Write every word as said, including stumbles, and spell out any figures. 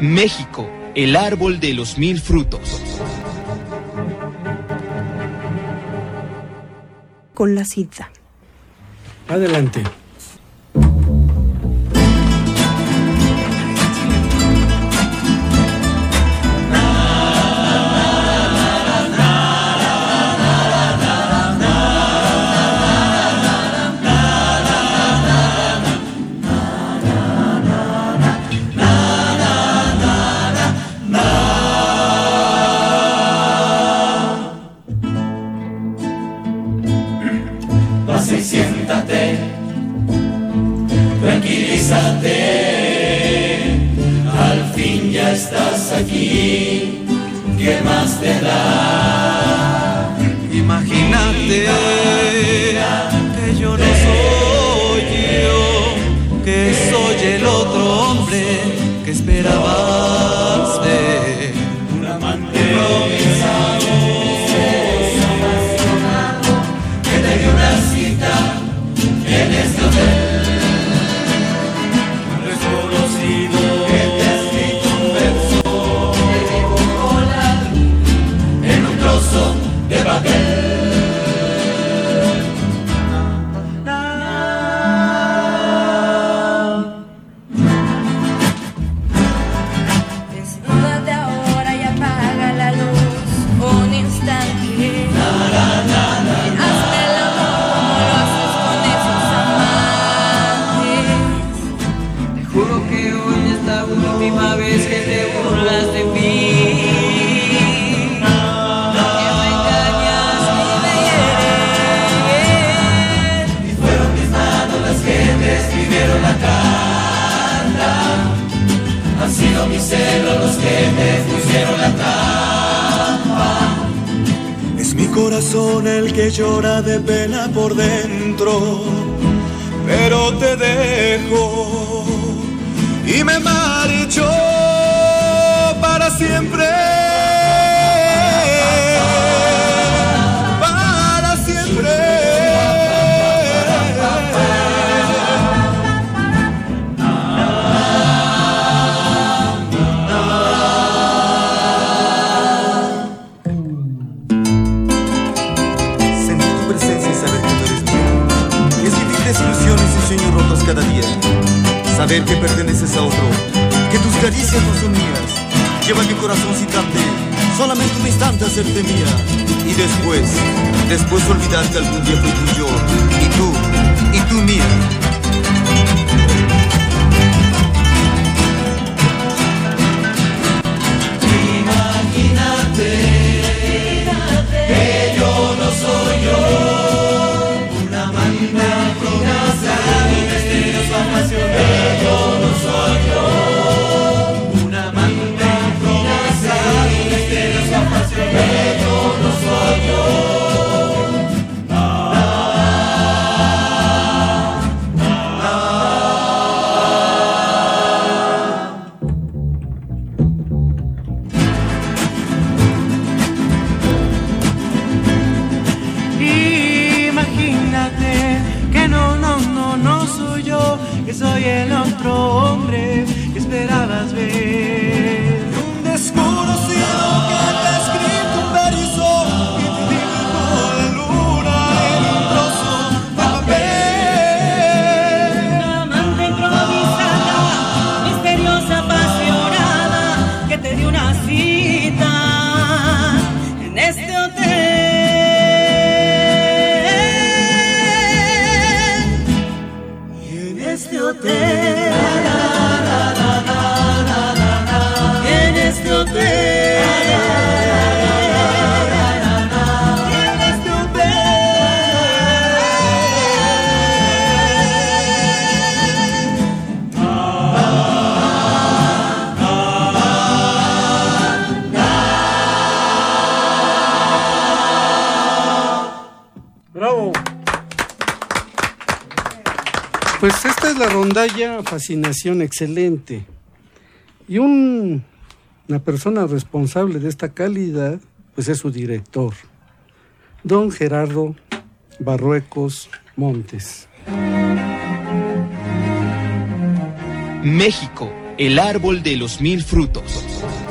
México, el árbol de los mil frutos. Con la cita. Adelante. Siéntate, tranquilízate, al fin ya estás aquí, ¿qué más te da? Imagínate que yo no soy yo, que soy el otro hombre que esperabas ver. Un amante improvisado, que te dio una cita en este hotel, un desconocido que te ha escrito un verso, te dibujó la luz en un trozo de papel. Desnúdate ahora y apaga la luz un instante. Hazme el amor como lo haces con esos amantes. Te juro que hoy es la última vez que te burlas de mí. Que me engañas y me hieres. Y fueron mis manos las que te escribieron la carta. Han sido mis celos los que te pusieron la trampa. Es mi corazón el que llora de pena por dentro, pero te dejo y me marcho para siempre, para siempre. Sentir tu presencia y saber que tú eres mía es vivir desilusiones y sueños rotos cada día. Saber que perteneces a otro, que tus caricias no son mías, lleva mi corazón citante, solamente un instante a hacerte mía. Y después, después olvidar que algún día fui tuyo, y tú, y tú mía. Imagínate que yo no soy yo, un amante improvisado, un misterioso apasionado. Yo no soy yo, un amante improvisado, un misterioso apasionado. Yo no soy yo. Imagínate que no, no, no, no soy yo, que soy el otro hombre que esperabas ver. Un desconocido que te ha escrito un verso y te dibujó la luna en un trozo de papel. Una amante improvisada, misteriosa, apasionada, que te dio una cita en este hotel. En este hotel, en este hotel, en este ¡Bravo! Pues esta es la rondalla Fascinación Excelente. Y un, una persona responsable de esta calidad, pues es su director, don Gerardo Barruecos Montes. México, el árbol de los mil frutos.